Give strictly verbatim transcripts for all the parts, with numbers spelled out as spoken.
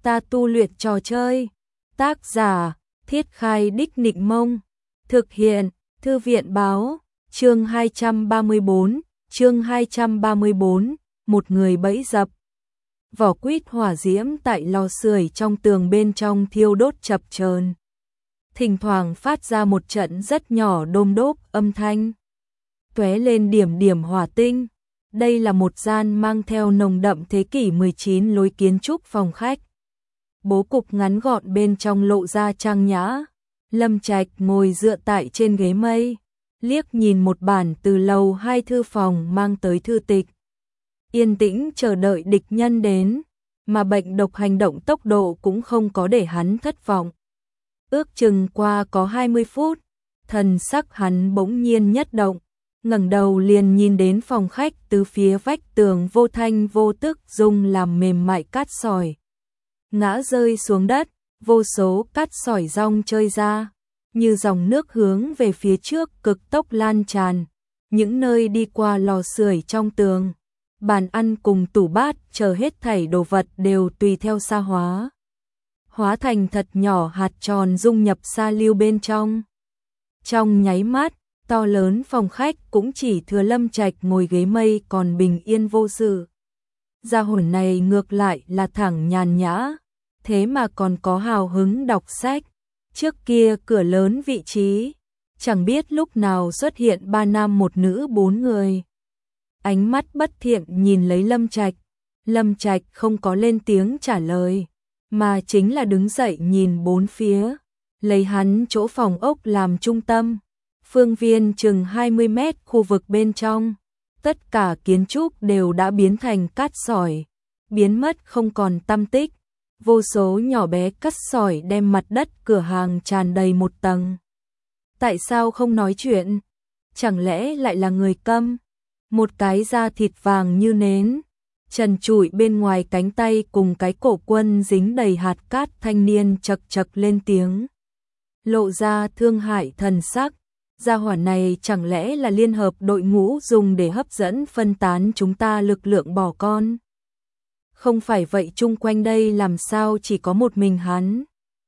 ta tu luyện trò chơi. Tác giả, Thiết Khai Đích Nịnh Mông. Thực hiện, Thư viện Báo. Chương hai trăm ba mươi bốn, chương hai trăm ba mươi bốn, một người bẫy dập. Vỏ quýt hỏa diễm tại lò sưởi trong tường bên trong thiêu đốt chập chờn. Thỉnh thoảng phát ra một trận rất nhỏ đôm đốp âm thanh. Tóe lên điểm điểm hỏa tinh. Đây là một gian mang theo nồng đậm thế kỷ mười chín lối kiến trúc phòng khách. Bố cục ngắn gọn bên trong lộ ra trang nhã. Lâm Trạch ngồi dựa tại trên ghế mây, liếc nhìn một bản từ lầu hai thư phòng mang tới thư tịch. Yên tĩnh chờ đợi địch nhân đến, mà bệnh độc hành động tốc độ cũng không có để hắn thất vọng. Ước chừng qua có hai mươi phút, thần sắc hắn bỗng nhiên nhất động, ngẩng đầu liền nhìn đến phòng khách từ phía vách tường vô thanh vô tức rung làm mềm mại cát sỏi. Ngã rơi xuống đất, vô số cát sỏi rong chơi ra, như dòng nước hướng về phía trước cực tốc lan tràn, những nơi đi qua lò sưởi trong tường. Bàn ăn cùng tủ bát chờ hết thảy đồ vật đều tùy theo sa hóa. Hóa thành thật nhỏ hạt tròn dung nhập sa lưu bên trong. Trong nháy mắt, to lớn phòng khách cũng chỉ thừa Lâm Trạch ngồi ghế mây còn bình yên vô sự. Gia hỏa này ngược lại là thẳng nhàn nhã, thế mà còn có hào hứng đọc sách. Trước kia cửa lớn vị trí, chẳng biết lúc nào xuất hiện ba nam một nữ bốn người. Ánh mắt bất thiện nhìn lấy Lâm Trạch. Lâm Trạch không có lên tiếng trả lời, mà chính là đứng dậy nhìn bốn phía, lấy hắn chỗ phòng ốc làm trung tâm. Phương viên chừng hai mươi mét khu vực bên trong, tất cả kiến trúc đều đã biến thành cát sỏi, biến mất không còn tăm tích. Vô số nhỏ bé cát sỏi đem mặt đất cửa hàng tràn đầy một tầng. Tại sao không nói chuyện? Chẳng lẽ lại là người câm? Một cái da thịt vàng như nến, trần trụi bên ngoài cánh tay cùng cái cổ quân dính đầy hạt cát thanh niên chật chật lên tiếng. Lộ ra thương hại thần sắc. Gia hỏa này chẳng lẽ là liên hợp đội ngũ dùng để hấp dẫn phân tán chúng ta lực lượng bỏ con? Không phải vậy chung quanh đây làm sao chỉ có một mình hắn?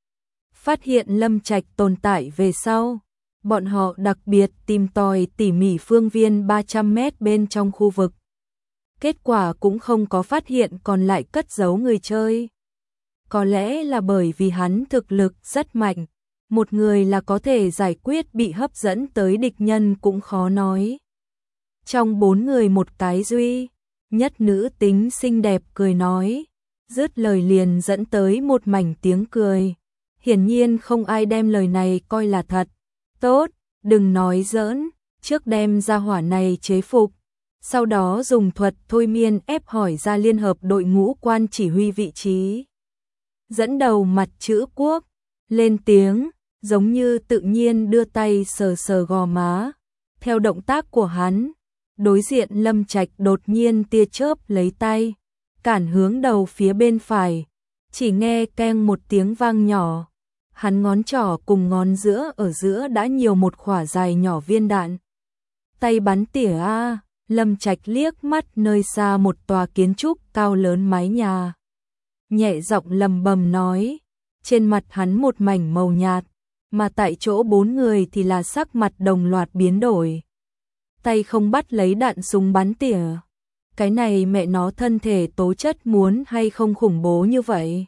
Phát hiện Lâm Trạch tồn tại về sau, bọn họ đặc biệt tìm tòi tỉ mỉ phương viên ba trăm mét bên trong khu vực. Kết quả cũng không có phát hiện còn lại cất giấu người chơi. Có lẽ là bởi vì hắn thực lực rất mạnh, một người là có thể giải quyết bị hấp dẫn tới địch nhân cũng khó nói. Trong bốn người một cái duy nhất nữ tính xinh đẹp cười nói, dứt lời liền dẫn tới một mảnh tiếng cười. Hiển nhiên không ai đem lời này coi là thật. Tốt, đừng nói giỡn, trước đem gia hỏa này chế phục, sau đó dùng thuật thôi miên ép hỏi ra liên hợp đội ngũ quan chỉ huy vị trí. Dẫn đầu mặt chữ quốc, lên tiếng, giống như tự nhiên đưa tay sờ sờ gò má. Theo động tác của hắn, đối diện Lâm Trạch đột nhiên tia chớp lấy tay, cản hướng đầu phía bên phải, chỉ nghe keng một tiếng vang nhỏ. Hắn ngón trỏ cùng ngón giữa ở giữa đã nhiều một khỏa dài nhỏ viên đạn. Tay bắn tỉa a, Lâm Trạch liếc mắt nơi xa một tòa kiến trúc cao lớn mái nhà. Nhẹ giọng lầm bầm nói, trên mặt hắn một mảnh màu nhạt, mà tại chỗ bốn người thì là sắc mặt đồng loạt biến đổi. Tay không bắt lấy đạn súng bắn tỉa. Cái này mẹ nó thân thể tố chất muốn hay không khủng bố như vậy.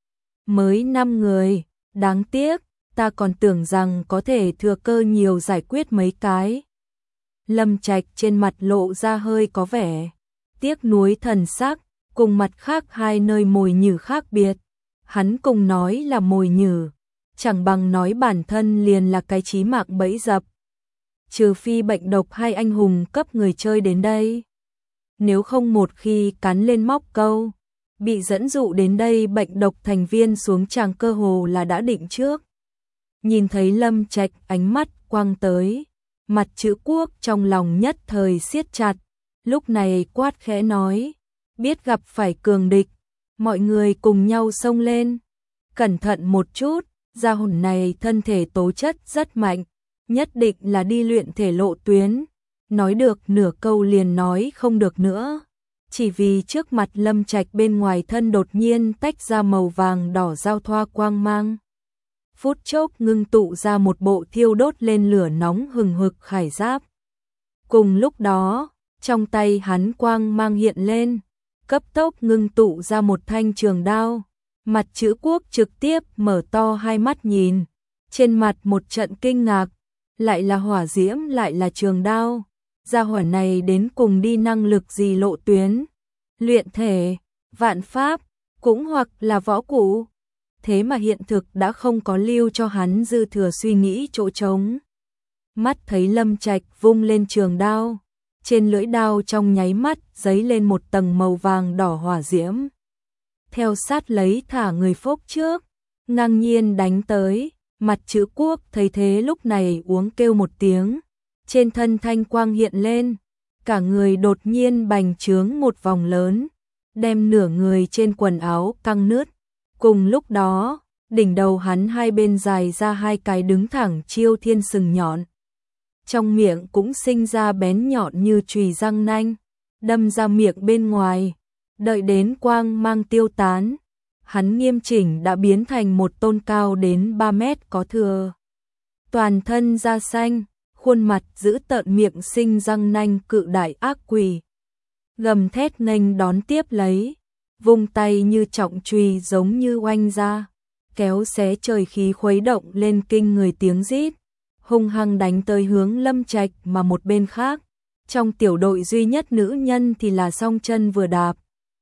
Mới năm người, đáng tiếc, ta còn tưởng rằng có thể thừa cơ nhiều giải quyết mấy cái. Lâm Trạch trên mặt lộ ra hơi có vẻ tiếc nuối thần sắc, cùng mặt khác hai nơi mồi nhử khác biệt. Hắn cùng nói là mồi nhử, chẳng bằng nói bản thân liền là cái chí mạng bẫy dập. Trừ phi bệnh độc hay anh hùng cấp người chơi đến đây. Nếu không một khi cắn lên móc câu, bị dẫn dụ đến đây bệnh độc thành viên xuống tràng cơ hồ là đã định trước. Nhìn thấy Lâm Trạch ánh mắt quang tới, mặt chữ quốc trong lòng nhất thời siết chặt, lúc này quát khẽ nói, biết gặp phải cường địch, mọi người cùng nhau xông lên. Cẩn thận một chút, gia hỏa này thân thể tố chất rất mạnh, nhất định là đi luyện thể lộ tuyến. Nói được nửa câu liền nói không được nữa. chỉ vì trước mặt Lâm Trạch bên ngoài thân đột nhiên tách ra màu vàng đỏ giao thoa quang mang. Phút chốc ngưng tụ ra một bộ thiêu đốt lên lửa nóng hừng hực khải giáp. Cùng lúc đó, trong tay hắn quang mang hiện lên, cấp tốc ngưng tụ ra một thanh trường đao. Mặt chữ Quốc trực tiếp mở to hai mắt nhìn, trên mặt một trận kinh ngạc, lại là hỏa diễm lại là trường đao. Gia hỏa này đến cùng đi năng lực gì lộ tuyến, luyện thể, vạn pháp, cũng hoặc là võ cụ. Thế mà hiện thực đã không có lưu cho hắn dư thừa suy nghĩ chỗ trống. Mắt thấy Lâm Trạch vung lên trường đao, trên lưỡi đao trong nháy mắt giấy lên một tầng màu vàng đỏ hỏa diễm. Theo sát lấy thả người phốc trước, ngang nhiên đánh tới, mặt chữ Quốc thấy thế lúc này uống kêu một tiếng, trên thân thanh quang hiện lên, cả người đột nhiên bành trướng một vòng lớn, đem nửa người trên quần áo căng nứt. Cùng lúc đó, đỉnh đầu hắn hai bên dài ra hai cái đứng thẳng chiêu thiên sừng nhọn. Trong miệng cũng sinh ra bén nhọn như chùy răng nanh, đâm ra miệng bên ngoài. Đợi đến quang mang tiêu tán, hắn nghiêm chỉnh đã biến thành một tôn cao đến ba mét có thừa. Toàn thân da xanh, khuôn mặt giữ tợn, miệng sinh răng nanh cự đại ác quỷ. Gầm thét nghênh đón tiếp lấy, vung tay như trọng chùy giống như oanh ra, kéo xé trời khí khuấy động lên kinh người tiếng rít, hung hăng đánh tới hướng Lâm Trạch. Mà một bên khác, trong tiểu đội duy nhất nữ nhân thì là song chân vừa đạp,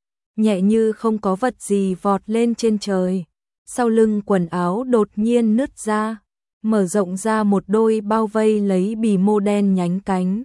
nhẹ như không có vật gì vọt lên trên trời, sau lưng quần áo đột nhiên nứt ra, mở rộng ra một đôi bao vây lấy bì mô đen nhánh cánh.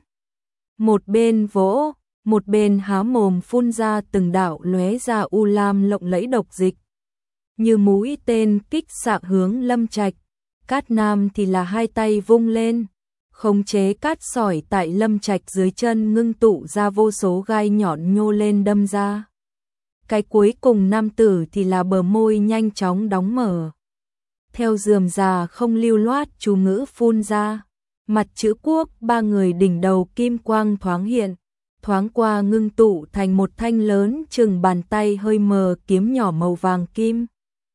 Một bên vỗ, một bên há mồm phun ra từng đạo lóe ra u lam lộng lẫy độc dịch, như mũi tên kích xạ hướng Lâm Trạch. Cát Nam thì là hai tay vung lên, khống chế cát sỏi tại Lâm Trạch dưới chân ngưng tụ ra vô số gai nhọn nhô lên đâm ra. Cái cuối cùng nam tử thì là bờ môi nhanh chóng đóng mở, theo rườm rà không lưu loát chú ngữ phun ra. Mặt chữ Quốc ba người đỉnh đầu kim quang thoáng hiện, thoáng qua ngưng tụ thành một thanh lớn chừng bàn tay hơi mờ kiếm nhỏ màu vàng kim.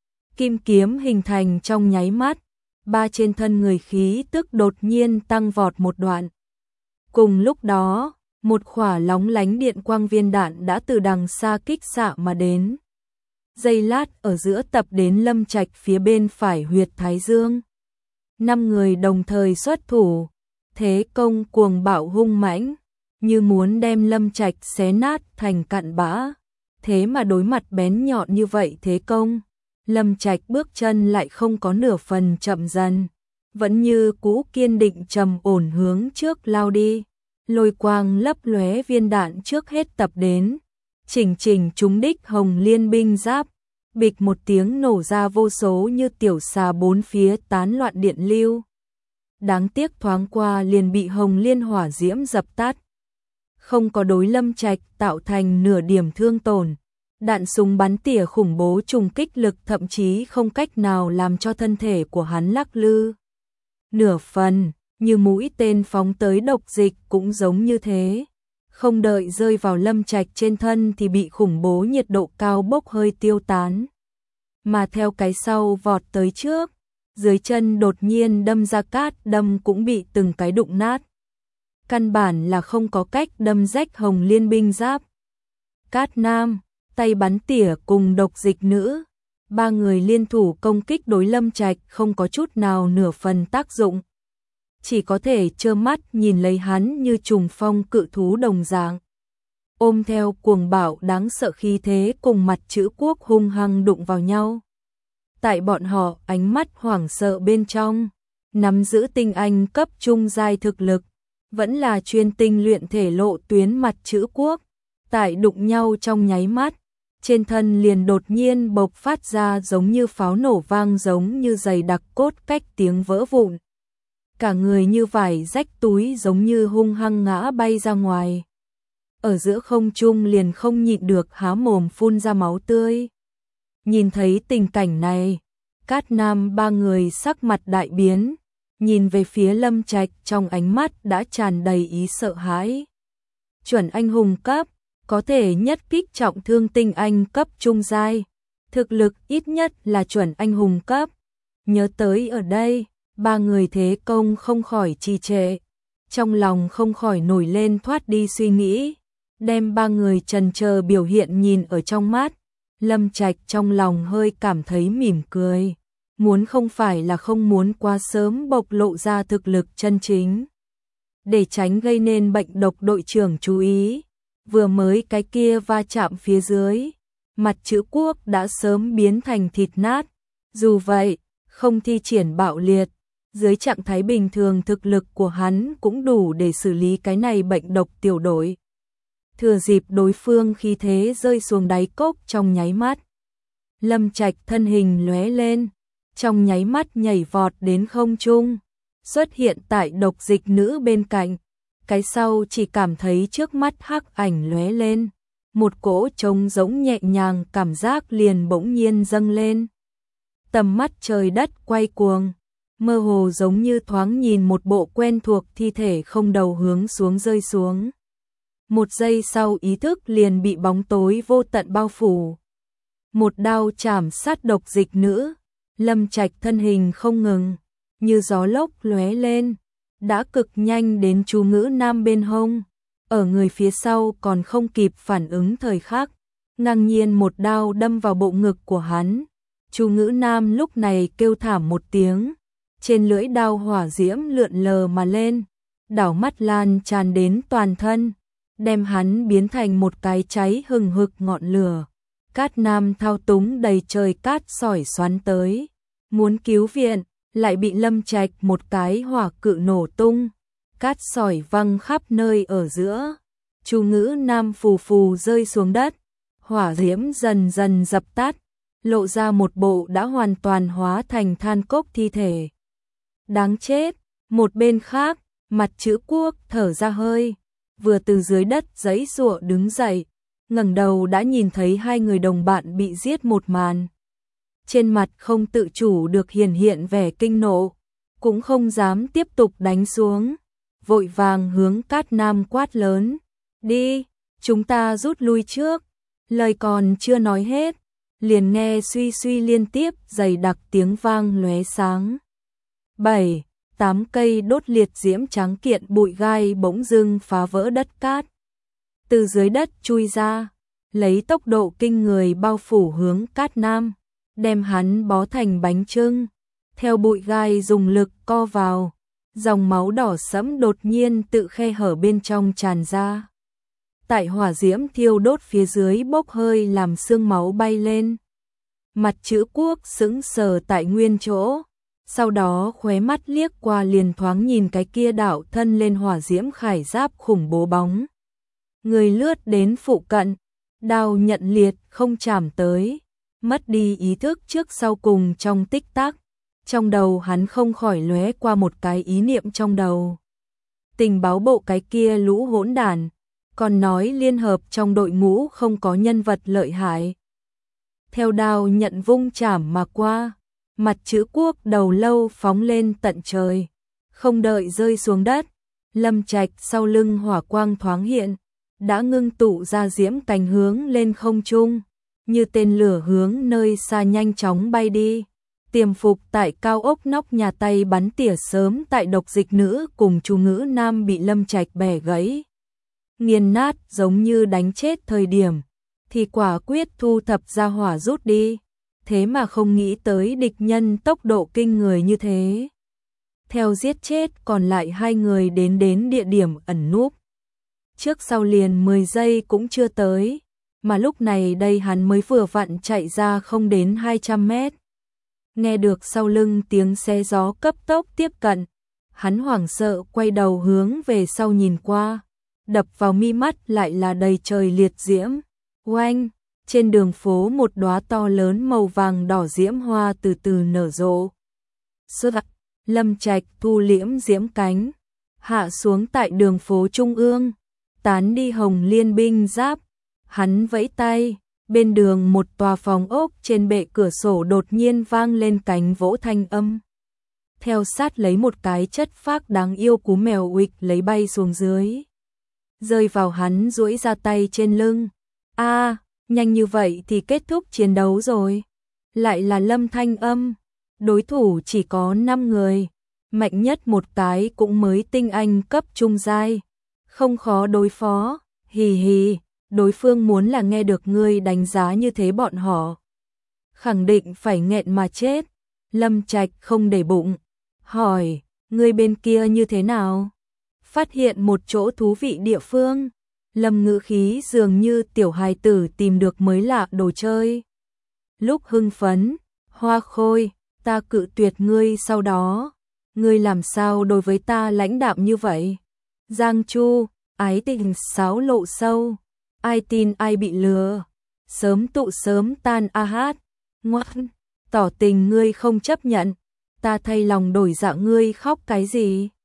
Kim kiếm hình thành trong nháy mắt, ba trên thân người khí tức đột nhiên tăng vọt một đoạn. Cùng lúc đó, một khỏa lóng lánh điện quang viên đạn đã từ đằng xa kích xạ mà đến. Giây lát ở giữa tập đến Lâm Trạch phía bên phải huyệt thái dương. Năm người đồng thời xuất thủ, thế công cuồng bạo hung mãnh, như muốn đem Lâm Trạch xé nát thành cặn bã. Thế mà đối mặt bén nhọn như vậy thế công, Lâm Trạch bước chân lại không có nửa phần chậm dần, vẫn như cũ kiên định trầm ổn hướng trước lao đi. Lôi quang lấp lóe, viên đạn trước hết tập đến, chỉnh chỉnh trúng đích Hồng Liên binh giáp, bịch một tiếng nổ ra vô số như tiểu xà bốn phía tán loạn điện lưu. Đáng tiếc thoáng qua liền bị Hồng Liên hỏa diễm dập tắt, không có đối Lâm Trạch tạo thành nửa điểm thương tổn. Đạn súng bắn tỉa khủng bố trùng kích lực thậm chí không cách nào làm cho thân thể của hắn lắc lư nửa phần, như mũi tên phóng tới độc dịch cũng giống như thế. Không đợi rơi vào Lâm Trạch trên thân thì bị khủng bố nhiệt độ cao bốc hơi tiêu tán. Mà theo cái sau vọt tới trước, dưới chân đột nhiên đâm ra cát đâm cũng bị từng cái đụng nát. Căn bản là không có cách đâm rách Hồng Liên binh giáp. Cát Nam, tay bắn tỉa cùng độc dịch nữ, ba người liên thủ công kích đối Lâm Trạch không có chút nào nửa phần tác dụng. Chỉ có thể trơ mắt nhìn lấy hắn như trùng phong cự thú đồng dạng, ôm theo cuồng bạo đáng sợ khí thế cùng mặt chữ Quốc hung hăng đụng vào nhau. Tại bọn họ ánh mắt hoảng sợ bên trong, nắm giữ tinh anh cấp trung giai thực lực, vẫn là chuyên tinh luyện thể lộ tuyến mặt chữ Quốc, tại đụng nhau trong nháy mắt, trên thân liền đột nhiên bộc phát ra giống như pháo nổ vang, giống như giày đặc cốt cách tiếng vỡ vụn. Cả người như vải rách túi giống như hung hăng ngã bay ra ngoài. Ở giữa không trung liền không nhịn được há mồm phun ra máu tươi. Nhìn thấy tình cảnh này, Cát Nam ba người sắc mặt đại biến, nhìn về phía Lâm Trạch trong ánh mắt đã tràn đầy ý sợ hãi. Chuẩn anh hùng cấp, có thể nhất kích trọng thương tinh anh cấp trung giai, thực lực ít nhất là chuẩn anh hùng cấp. Nhớ tới ở đây, ba người thế công không khỏi trì trệ, trong lòng không khỏi nổi lên thoát đi suy nghĩ, đem ba người trần chờ biểu hiện nhìn ở trong mắt, Lâm Trạch trong lòng hơi cảm thấy mỉm cười, muốn không phải là không muốn quá sớm bộc lộ ra thực lực chân chính, để tránh gây nên bệnh độc đội trưởng chú ý, vừa mới cái kia va chạm phía dưới, mặt chữ quốc đã sớm biến thành thịt nát, dù vậy, không thi triển bạo liệt, dưới trạng thái bình thường thực lực của hắn cũng đủ để xử lý cái này bệnh độc tiểu đội. Thừa dịp đối phương khi thế rơi xuống đáy cốc trong nháy mắt, Lâm Trạch thân hình lóe lên, trong nháy mắt nhảy vọt đến không trung, xuất hiện tại độc dịch nữ bên cạnh, cái sau chỉ cảm thấy trước mắt hắc ảnh lóe lên, một cỗ trống giống nhẹ nhàng cảm giác liền bỗng nhiên dâng lên. Tầm mắt trời đất quay cuồng, mơ hồ giống như thoáng nhìn một bộ quen thuộc thi thể không đầu hướng xuống rơi xuống. Một giây sau ý thức liền bị bóng tối vô tận bao phủ. Một đao chảm sát độc dịch nữ, Lâm Trạch thân hình không ngừng, như gió lốc lóe lên, đã cực nhanh đến chú ngữ nam bên hông, ở người phía sau còn không kịp phản ứng thời khắc, ngang nhiên một đao đâm vào bộ ngực của hắn. Chú ngữ nam lúc này kêu thảm một tiếng, trên lưỡi đao hỏa diễm lượn lờ mà lên, đảo mắt lan tràn đến toàn thân, đem hắn biến thành một cái cháy hừng hực ngọn lửa. Cát Nam thao túng đầy trời cát sỏi xoắn tới, muốn cứu viện, lại bị Lâm Trạch một cái hỏa cự nổ tung, cát sỏi văng khắp nơi ở giữa. Chú ngữ nam phù phù rơi xuống đất, hỏa diễm dần dần dập tắt, lộ ra một bộ đã hoàn toàn hóa thành than cốc thi thể. Đáng chết, một bên khác, mặt chữ quốc thở ra hơi, vừa từ dưới đất giãy giụa đứng dậy, ngẩng đầu đã nhìn thấy hai người đồng bạn bị giết một màn. Trên mặt không tự chủ được hiển hiện vẻ kinh nộ, cũng không dám tiếp tục đánh xuống, vội vàng hướng Cát Nam quát lớn, đi, chúng ta rút lui trước. Lời còn chưa nói hết, liền nghe suy suy liên tiếp dày đặc tiếng vang lóe sáng. Bảy, tám cây đốt liệt diễm trắng kiện bụi gai bỗng dưng phá vỡ đất cát. Từ dưới đất chui ra, lấy tốc độ kinh người bao phủ hướng Cát Nam, đem hắn bó thành bánh chưng. Theo bụi gai dùng lực co vào, dòng máu đỏ sẫm đột nhiên tự khe hở bên trong tràn ra. Tại hỏa diễm thiêu đốt phía dưới bốc hơi làm xương máu bay lên. Mặt chữ quốc sững sờ tại nguyên chỗ, sau đó khóe mắt liếc qua liền thoáng nhìn cái kia đảo thân lên hỏa diễm khải giáp khủng bố bóng. Người lướt đến phụ cận, đao nhận liệt không chạm tới, mất đi ý thức trước sau cùng trong tích tắc. Trong đầu hắn không khỏi lóe qua một cái ý niệm trong đầu. Tình báo bộ cái kia lũ hỗn đản, còn nói liên hợp trong đội ngũ không có nhân vật lợi hại. Theo đao nhận vung chảm mà qua, mặt chữ quốc đầu lâu phóng lên tận trời, không đợi rơi xuống đất, Lâm Trạch sau lưng hỏa quang thoáng hiện, đã ngưng tụ ra diễm cánh hướng lên không trung, như tên lửa hướng nơi xa nhanh chóng bay đi. Tiềm phục tại cao ốc nóc nhà tay bắn tỉa sớm tại độc dịch nữ cùng chú ngữ nam bị Lâm Trạch bẻ gãy, nghiền nát giống như đánh chết thời điểm, thì quả quyết thu thập ra hỏa rút đi, thế mà không nghĩ tới địch nhân tốc độ kinh người như thế. Theo giết chết còn lại hai người đến đến địa điểm ẩn núp. Trước sau liền mười giây cũng chưa tới, mà lúc này đây hắn mới vừa vặn chạy ra không đến hai trăm mét. Nghe được sau lưng tiếng xe gió cấp tốc tiếp cận, hắn hoảng sợ quay đầu hướng về sau nhìn qua, đập vào mi mắt lại là đầy trời liệt diễm. Oanh, trên đường phố một đóa to lớn màu vàng đỏ diễm hoa từ từ nở rộ. Sơ Lâm Trạch thu liễm diễm cánh, hạ xuống tại đường phố trung ương, tán đi hồng liên binh giáp, hắn vẫy tay. Bên đường một tòa phòng ốc trên bệ cửa sổ đột nhiên vang lên cánh vỗ thanh âm. Theo sát lấy một cái chất phác đáng yêu cú mèo uịch lấy bay xuống dưới. rơi vào hắn duỗi ra tay trên lưng. A, nhanh như vậy thì kết thúc chiến đấu rồi. Lại là Lâm Thanh Âm, đối thủ chỉ có năm người, mạnh nhất một cái cũng mới tinh anh cấp trung giai, không khó đối phó. Hì hì, đối phương muốn là nghe được ngươi đánh giá như thế bọn họ khẳng định phải nghẹn mà chết. Lâm Trạch không để bụng, hỏi, ngươi bên kia như thế nào? Phát hiện một chỗ thú vị địa phương. Lâm ngữ khí dường như tiểu hài tử tìm được mới lạ đồ chơi. Lúc hưng phấn, Hoa Khôi, ta cự tuyệt ngươi sau đó. Ngươi làm sao đối với ta lãnh đạm như vậy? Giang Chu, ái tình sáo lộ sâu. Ai tin ai bị lừa. Sớm tụ sớm tan a hát. Ngoan, tỏ tình ngươi không chấp nhận. Ta thay lòng đổi dạ ngươi khóc cái gì?